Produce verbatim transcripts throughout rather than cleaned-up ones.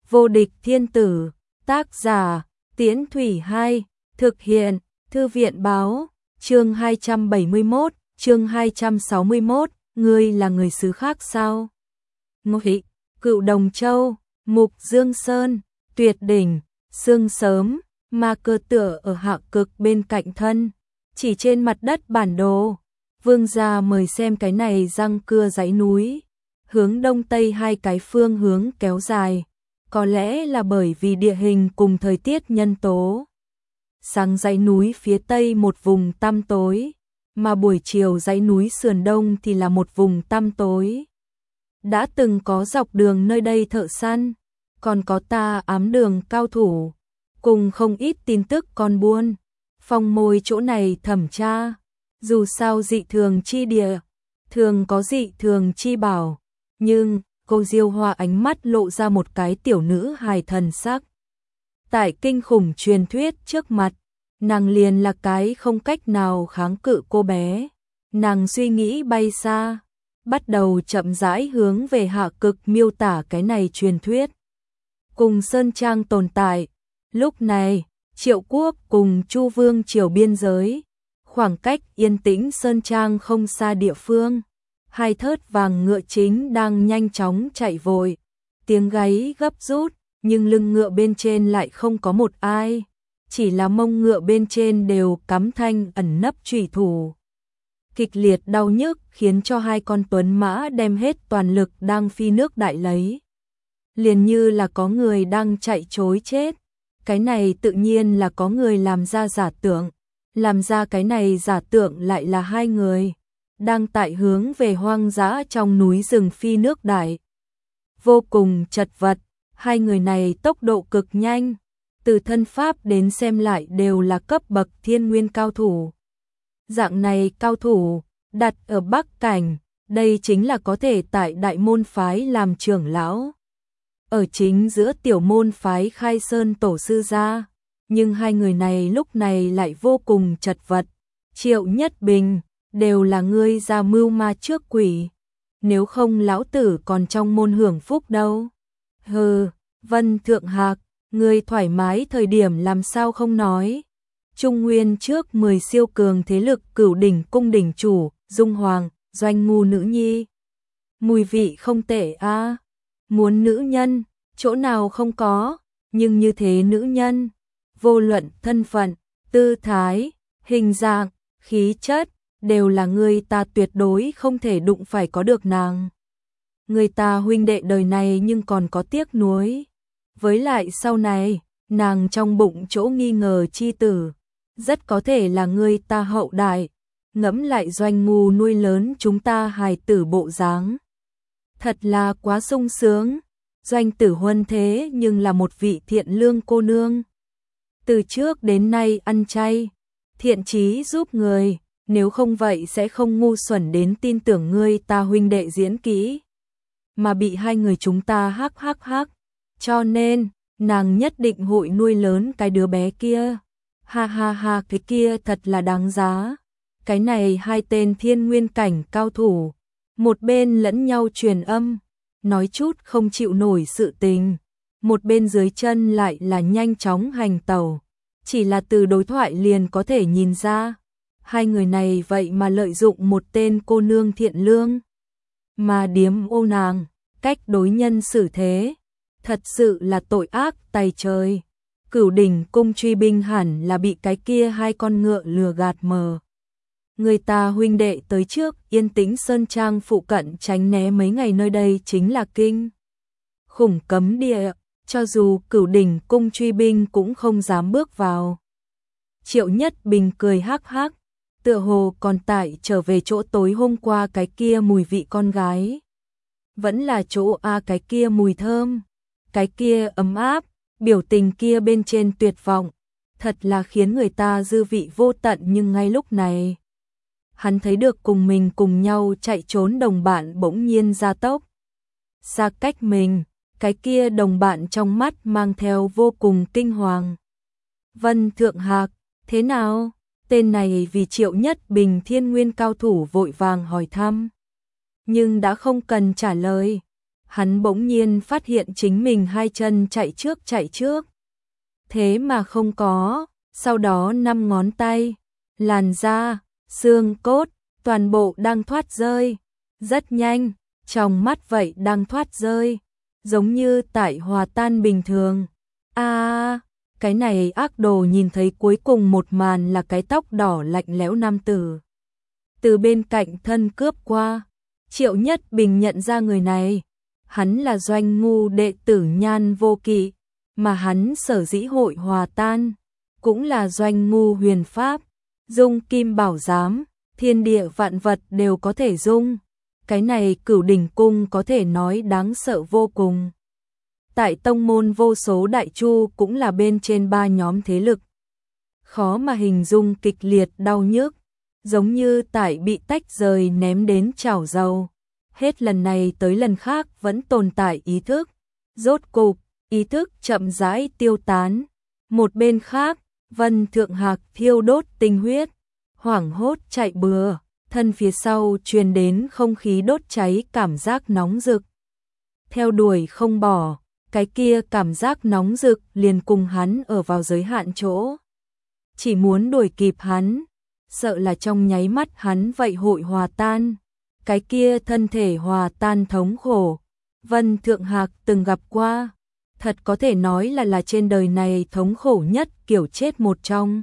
Vô địch thiên tử, tác giả, Tiễn Thủy hai, thực hiện, Thư viện báo, chương hai trăm bảy mươi mốt, chương hai trăm sáu mươi mốt, ngươi là người xứ khác sao? Ngô Thị, Cựu Đồng Châu, Mục Dương Sơn, Tuyệt Đỉnh, Sương Sớm, Ma Cơ tựa ở hạ cực bên cạnh thân, chỉ trên mặt đất bản đồ. Vương gia mời xem cái này răng cưa dãy núi, hướng đông tây hai cái phương hướng kéo dài, có lẽ là bởi vì địa hình cùng thời tiết nhân tố. Sáng dãy núi phía tây một vùng tăm tối, mà buổi chiều dãy núi sườn đông thì là một vùng tăm tối. Đã từng có dọc đường nơi đây thợ săn, còn có ta ám đường cao thủ, cùng không ít tin tức con buôn, phong môi chỗ này thẩm tra. Dù sao dị thường chi địa, thường có dị thường chi bảo, nhưng cô Diêu Hoa ánh mắt lộ ra một cái tiểu nữ hài thần sắc. Tại kinh khủng truyền thuyết trước mặt, nàng liền là cái không cách nào kháng cự cô bé. Nàng suy nghĩ bay xa, bắt đầu chậm rãi hướng về hạ cực miêu tả cái này truyền thuyết. Cùng Sơn Trang tồn tại, lúc này, Triệu Quốc cùng Chu Vương triều biên giới, khoảng cách yên tĩnh Sơn Trang không xa địa phương, hai thớt vàng ngựa chính đang nhanh chóng chạy vội, tiếng gáy gấp rút, nhưng lưng ngựa bên trên lại không có một ai, chỉ là mông ngựa bên trên đều cắm thanh ẩn nấp chủy thủ. Kịch liệt đau nhức khiến cho hai con tuấn mã đem hết toàn lực đang phi nước đại lấy. Liền như là có người đang chạy trối chết, cái này tự nhiên là có người làm ra giả tưởng. Làm ra cái này giả tượng lại là hai người, đang tại hướng về hoang dã trong núi rừng phi nước đại. Vô cùng chật vật, hai người này tốc độ cực nhanh, từ thân pháp đến xem lại đều là cấp bậc thiên nguyên cao thủ. Dạng này cao thủ, đặt ở Bắc Cảnh, đây chính là có thể tại đại môn phái làm trưởng lão. Ở chính giữa tiểu môn phái Khai Sơn tổ sư gia. Nhưng hai người này lúc này lại vô cùng chật vật. Triệu Nhất Bình, đều là ngươi ra mưu ma trước quỷ. Nếu không lão tử còn trong môn hưởng phúc đâu. Hừ, Vân Thượng Hạc, ngươi thoải mái thời điểm làm sao không nói. Trung Nguyên trước mười siêu cường thế lực Cửu Đỉnh cung đỉnh chủ, Dung Hoàng, Doanh Ngu nữ nhi. Mùi vị không tệ a. À. Muốn nữ nhân, chỗ nào không có, nhưng như thế nữ nhân, vô luận thân phận, tư thái, hình dạng, khí chất, đều là người ta tuyệt đối không thể đụng phải có được nàng. Người ta huynh đệ đời này nhưng còn có tiếc nuối. Với lại sau này, nàng trong bụng chỗ nghi ngờ chi tử, rất có thể là người ta hậu đại. Ngẫm lại Doanh Ngu nuôi lớn chúng ta hài tử bộ dáng. Thật là quá sung sướng. Doanh Tử Huân thế nhưng là một vị thiện lương cô nương. Từ trước đến nay ăn chay, thiện chí giúp người, nếu không vậy sẽ không ngu xuẩn đến tin tưởng ngươi ta huynh đệ diễn kỹ. Mà bị hai người chúng ta hắc hắc hắc, cho nên, nàng nhất định hội nuôi lớn cái đứa bé kia. Ha ha ha, cái kia thật là đáng giá. Cái này hai tên thiên nguyên cảnh cao thủ, một bên lẫn nhau truyền âm, nói chút không chịu nổi sự tình, một bên dưới chân lại là nhanh chóng hành tẩu. Chỉ là từ đối thoại liền có thể nhìn ra, hai người này vậy mà lợi dụng một tên cô nương thiện lương, mà điếm ô nàng, cách đối nhân xử thế, thật sự là tội ác tày trời. Cửu Đỉnh cung truy binh hẳn là bị cái kia hai con ngựa lừa gạt mờ. Người ta huynh đệ tới trước yên tĩnh Sơn Trang phụ cận tránh né mấy ngày nơi đây chính là kinh khủng cấm địa. Cho dù Cửu Đỉnh cung truy binh cũng không dám bước vào. Triệu Nhất Bình cười hắc hắc, tựa hồ còn tại trở về chỗ tối hôm qua cái kia mùi vị con gái. Vẫn là chỗ a cái kia mùi thơm, cái kia ấm áp, biểu tình kia bên trên tuyệt vọng, thật là khiến người ta dư vị vô tận. Nhưng ngay lúc này, hắn thấy được cùng mình cùng nhau chạy trốn đồng bạn bỗng nhiên gia tốc. Xa cách mình, cái kia đồng bạn trong mắt mang theo vô cùng kinh hoàng. Vân Thượng Hạc, thế nào? Tên này vì Triệu Nhất Bình thiên nguyên cao thủ vội vàng hỏi thăm. Nhưng đã không cần trả lời. hắn bỗng nhiên phát hiện chính mình hai chân chạy trước chạy trước. Thế mà không có, sau đó năm ngón tay, làn da, xương cốt, toàn bộ đang thoát rơi. Rất nhanh, trong mắt vậy đang thoát rơi, giống như tại hòa tan bình thường. A, à, cái này ác đồ nhìn thấy cuối cùng một màn là cái tóc đỏ lạnh lẽo nam tử. Từ bên cạnh thân cướp qua, Triệu Nhất Bình nhận ra người này. Hắn là Doanh Ngu đệ tử Nhan Vô Kỵ, mà hắn sở dĩ hội hòa tan, cũng là Doanh Ngu huyền pháp, dung kim bảo giám, thiên địa vạn vật đều có thể dung. Cái này Cửu Đỉnh Cung có thể nói đáng sợ vô cùng. Tại tông môn vô số đại chu cũng là bên trên ba nhóm thế lực. Khó mà hình dung kịch liệt đau nhức, giống như tại bị tách rời ném đến chảo dầu. Hết lần này tới lần khác vẫn tồn tại ý thức. Rốt cục, ý thức chậm rãi tiêu tán. Một bên khác, Vân Thượng Hạc thiêu đốt tinh huyết, hoảng hốt chạy bừa, thân phía sau truyền đến không khí đốt cháy cảm giác nóng rực. Theo đuổi không bỏ, cái kia cảm giác nóng rực liền cùng hắn ở vào giới hạn chỗ. Chỉ muốn đuổi kịp hắn, sợ là trong nháy mắt hắn vậy hội hòa tan. Cái kia thân thể hòa tan thống khổ, Vân Thượng Hạc từng gặp qua, thật có thể nói là là trên đời này thống khổ nhất kiểu chết một trong.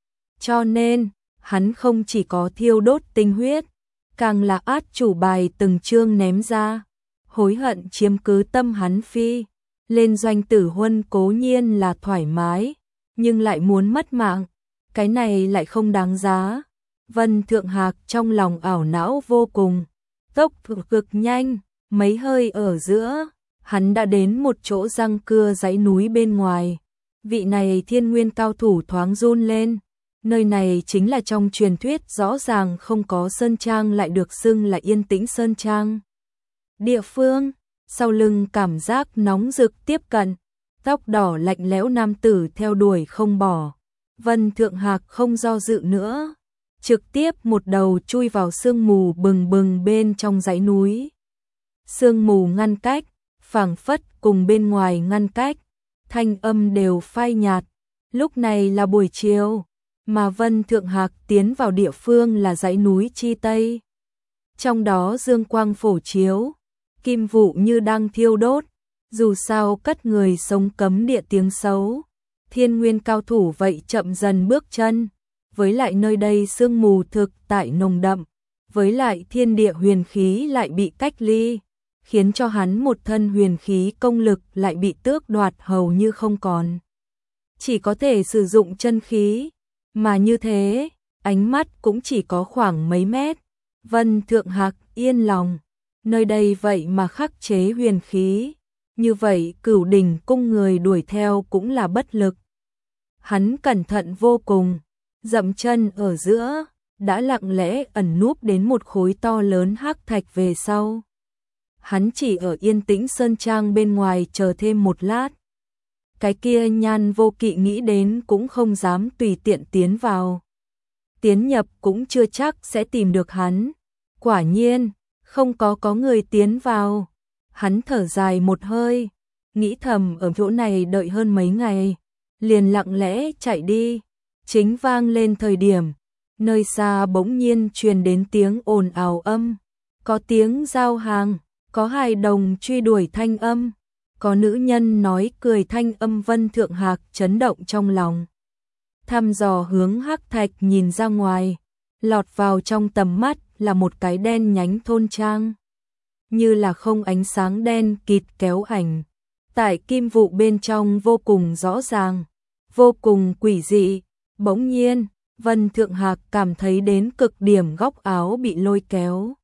Cho nên, hắn không chỉ có thiêu đốt tinh huyết, càng là át chủ bài từng chương ném ra, hối hận chiếm cứ tâm hắn phi. Lên Doanh Tử Huân cố nhiên là thoải mái, nhưng lại muốn mất mạng, cái này lại không đáng giá. Vân Thượng Hạc trong lòng ảo não vô cùng, tốc độ cực nhanh, mấy hơi ở giữa, hắn đã đến một chỗ răng cưa dãy núi bên ngoài. Vị này thiên nguyên cao thủ thoáng run lên, nơi này chính là trong truyền thuyết rõ ràng không có sơn trang lại được xưng là yên tĩnh sơn trang. Địa phương, sau lưng cảm giác nóng rực tiếp cận, tóc đỏ lạnh lẽo nam tử theo đuổi không bỏ. Vân Thượng Hạc không do dự nữa, trực tiếp một đầu chui vào sương mù bừng bừng bên trong dãy núi. Sương mù ngăn cách, phảng phất cùng bên ngoài ngăn cách, thanh âm đều phai nhạt. Lúc này là buổi chiều, mà Vân Thượng Hạc tiến vào địa phương là dãy núi chi tây. Trong đó dương quang phổ chiếu, kim vụ như đang thiêu đốt, dù sao cất người sống cấm địa tiếng xấu. Thiên nguyên cao thủ vậy chậm dần bước chân, với lại nơi đây sương mù thực tại nồng đậm, với lại thiên địa huyền khí lại bị cách ly, khiến cho hắn một thân huyền khí công lực lại bị tước đoạt hầu như không còn. Chỉ có thể sử dụng chân khí, mà như thế, ánh mắt cũng chỉ có khoảng mấy mét. Vân Thượng Hạc yên lòng, nơi đây vậy mà khắc chế huyền khí, như vậy Cửu Đỉnh Cung người đuổi theo cũng là bất lực. Hắn cẩn thận vô cùng, dậm chân ở giữa, đã lặng lẽ ẩn núp đến một khối to lớn hắc thạch về sau. Hắn chỉ ở yên tĩnh sơn trang bên ngoài chờ thêm một lát. Cái kia Nhan Vô Kỵ nghĩ đến cũng không dám tùy tiện tiến vào. Tiến nhập cũng chưa chắc sẽ tìm được hắn. Quả nhiên, không có có người tiến vào. Hắn thở dài một hơi, nghĩ thầm ở chỗ này đợi hơn mấy ngày, liền lặng lẽ chạy đi. Chính vang lên thời điểm, nơi xa bỗng nhiên truyền đến tiếng ồn ào âm, có tiếng giao hàng, có hài đồng truy đuổi thanh âm, có nữ nhân nói cười thanh âm. Vân Thượng Hạc chấn động trong lòng, thăm dò hướng hắc thạch nhìn ra ngoài, lọt vào trong tầm mắt là một cái đen nhánh thôn trang, như là không ánh sáng đen kịt kéo ảnh, tại kim vụ bên trong vô cùng rõ ràng, vô cùng quỷ dị. Bỗng nhiên, Vân Thượng Hạc cảm thấy đến cực điểm góc áo bị lôi kéo.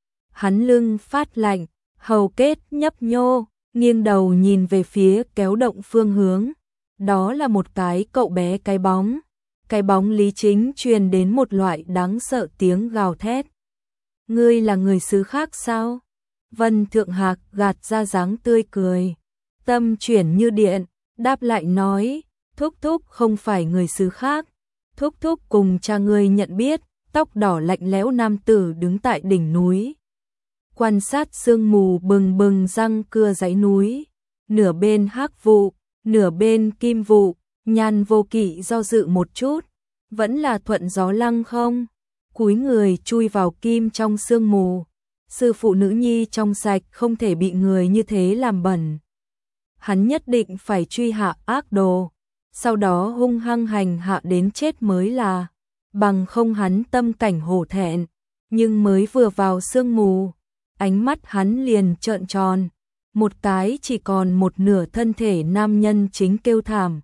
Hắn lưng phát lạnh, hầu kết nhấp nhô, nghiêng đầu nhìn về phía kéo động phương hướng. Đó là một cái cậu bé cái bóng. Cái bóng Lý Chính truyền đến một loại đáng sợ tiếng gào thét. Ngươi là người xứ khác sao? Vân Thượng Hạc gạt ra dáng tươi cười. Tâm chuyển như điện, đáp lại nói, thúc thúc không phải người xứ khác. Thúc thúc cùng cha ngươi nhận biết, tóc đỏ lạnh lẽo nam tử đứng tại đỉnh núi. quan sát sương mù bừng bừng răng cưa dãy núi, nửa bên hắc vụ, nửa bên kim vụ. Nhan Vô Kỵ do dự một chút, vẫn là thuận gió lăng không, cúi người chui vào kim trong sương mù. Sư phụ nữ nhi trong sạch không thể bị người như thế làm bẩn. Hắn nhất định phải truy hạ ác đồ, sau đó hung hăng hành hạ đến chết mới là, bằng không hắn tâm cảnh hổ thẹn. Nhưng mới vừa vào sương mù, ánh mắt hắn liền trợn tròn, một cái chỉ còn một nửa thân thể nam nhân chính kêu thảm.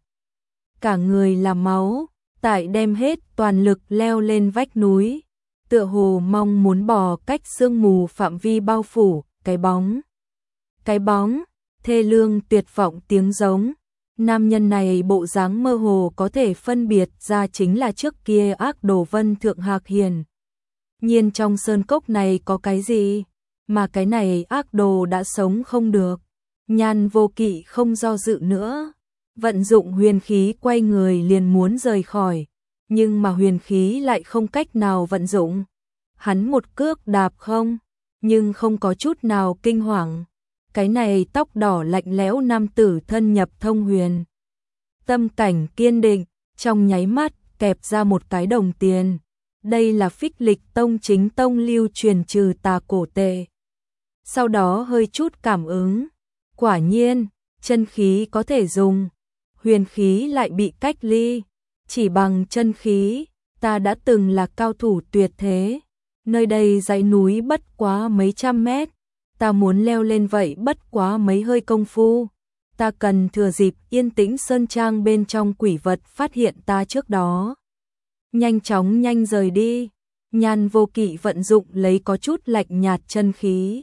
Cả người là máu, tại đem hết toàn lực leo lên vách núi, tựa hồ mong muốn bò cách sương mù phạm vi bao phủ. Cái bóng, cái bóng, thê lương tuyệt vọng tiếng giống. Nam nhân này bộ dáng mơ hồ có thể phân biệt ra chính là trước kia ác đồ Vân Thượng Hạc Hiền. Nhiên trong sơn cốc này có cái gì, mà cái này ác đồ đã sống không được. Nhan Vô Kỵ không do dự nữa, vận dụng huyền khí quay người liền muốn rời khỏi, nhưng mà huyền khí lại không cách nào vận dụng. Hắn một cước đạp không, nhưng không có chút nào kinh hoàng. Cái này tóc đỏ lạnh lẽo nam tử thân nhập thông huyền, tâm cảnh kiên định, trong nháy mắt kẹp ra một cái đồng tiền. Đây là Phích Lịch Tông chính tông lưu truyền trừ tà cổ tệ. Sau đó hơi chút cảm ứng, quả nhiên, chân khí có thể dùng, huyền khí lại bị cách ly. Chỉ bằng chân khí, ta đã từng là cao thủ tuyệt thế. Nơi đây dãy núi bất quá mấy trăm mét, ta muốn leo lên vậy bất quá mấy hơi công phu. Ta cần thừa dịp yên tĩnh sơn trang bên trong quỷ vật phát hiện ta trước đó, nhanh chóng nhanh rời đi. Nhan Vô Kỵ vận dụng lấy có chút lạnh nhạt chân khí,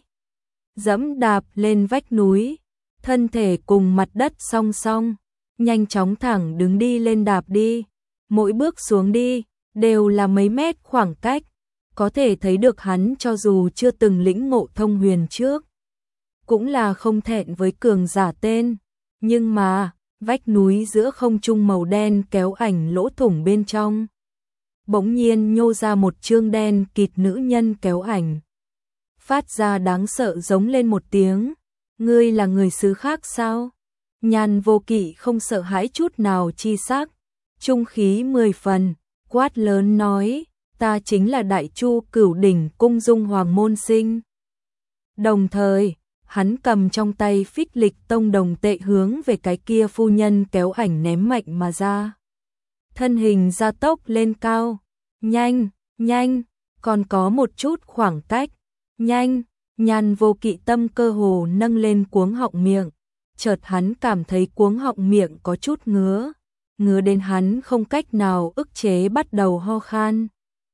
dẫm đạp lên vách núi, thân thể cùng mặt đất song song, nhanh chóng thẳng đứng đi lên đạp đi. Mỗi bước xuống đi, đều là mấy mét khoảng cách, có thể thấy được hắn cho dù chưa từng lĩnh ngộ thông huyền trước, cũng là không thẹn với cường giả tên. Nhưng mà, vách núi giữa không trung màu đen kéo ảnh lỗ thủng bên trong, bỗng nhiên nhô ra một trương đen kịt nữ nhân kéo ảnh, phát ra đáng sợ giống lên một tiếng. Ngươi là người xứ khác sao? Nhan Vô Kỵ không sợ hãi chút nào chi sắc, trung khí mười phần, quát lớn nói, ta chính là Đại Chu Cửu Đỉnh Cung Dung Hoàng môn sinh. Đồng thời, hắn cầm trong tay Phích Lịch Tông đồng tệ hướng về cái kia phu nhân kéo ảnh ném mạnh mà ra. Thân hình gia tốc lên cao, nhanh, nhanh, còn có một chút khoảng cách, nhanh. Nhan Vô Kỵ tâm cơ hồ nâng lên cuống họng miệng, chợt hắn cảm thấy cuống họng miệng có chút ngứa, ngứa đến hắn không cách nào ức chế bắt đầu ho khan.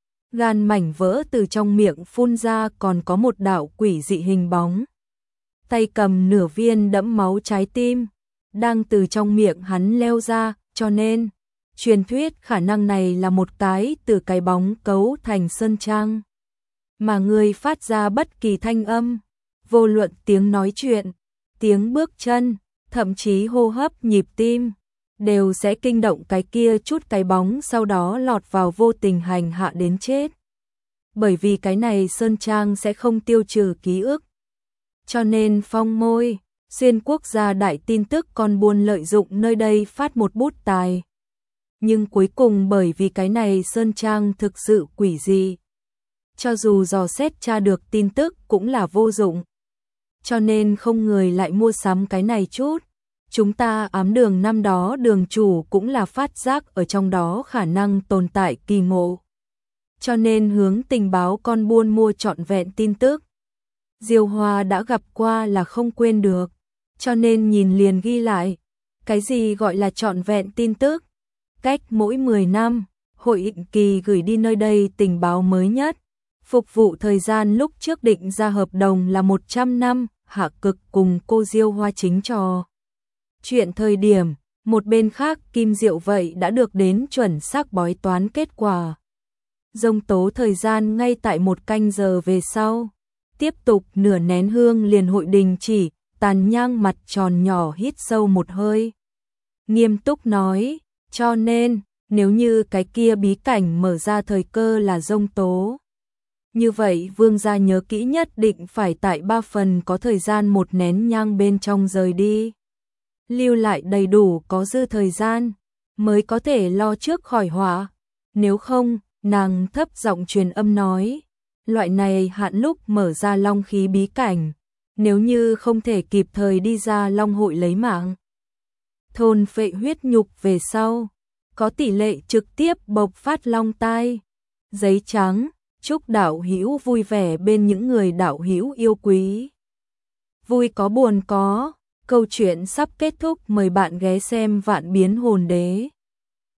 Gan mảnh vỡ từ trong miệng phun ra, còn có một đạo quỷ dị hình bóng, tay cầm nửa viên đẫm máu trái tim, đang từ trong miệng hắn leo ra, cho nên truyền thuyết khả năng này là một cái từ cái bóng cấu thành sơn trang. Mà người phát ra bất kỳ thanh âm, vô luận tiếng nói chuyện, tiếng bước chân, thậm chí hô hấp nhịp tim, đều sẽ kinh động cái kia chút cái bóng, sau đó lọt vào vô tình hành hạ đến chết. Bởi vì cái này sơn trang sẽ không tiêu trừ ký ức, cho nên Phong Môi, xuyên quốc gia đại tin tức con buôn lợi dụng nơi đây phát một bút tài. Nhưng cuối cùng bởi vì cái này sơn trang thực sự quỷ dị, cho dù dò xét tra được tin tức cũng là vô dụng, cho nên không người lại mua sắm cái này chút. Chúng ta ám đường năm đó đường chủ cũng là phát giác ở trong đó khả năng tồn tại kỳ ngộ, cho nên hướng tình báo con buôn mua trọn vẹn tin tức. Diêu Hoa đã gặp qua là không quên được, cho nên nhìn liền ghi lại. Cái gì gọi là trọn vẹn tin tức? Cách mỗi mười năm, hội định kỳ gửi đi nơi đây tình báo mới nhất. Phục vụ thời gian lúc trước định ra hợp đồng là một trăm năm, Hạ Cực cùng cô Diêu Hoa chính trò chuyện thời điểm, một bên khác Kim Diệu vậy đã được đến chuẩn xác bói toán kết quả. Dông tố thời gian ngay tại một canh giờ về sau, tiếp tục nửa nén hương liền hội đình chỉ. Tàn Nhang mặt tròn nhỏ hít sâu một hơi, nghiêm túc nói, cho nên nếu như cái kia bí cảnh mở ra thời cơ là dông tố, Như vậy vương gia nhớ kỹ nhất định phải tại ba phần có thời gian một nén nhang bên trong rời đi. Lưu lại đầy đủ có dư thời gian, mới có thể lo trước khỏi họa. Nếu không, nàng thấp giọng truyền âm nói, loại này hạn lúc mở ra long khí bí cảnh, nếu như không thể kịp thời đi ra long hội lấy mạng, thôn phệ huyết nhục về sau, có tỷ lệ trực tiếp bộc phát long tai. Giấy trắng, chúc đạo hữu vui vẻ bên những người đạo hữu yêu quý. Vui có buồn có, câu chuyện sắp kết thúc, mời bạn ghé xem Vạn Biến Hồn Đế.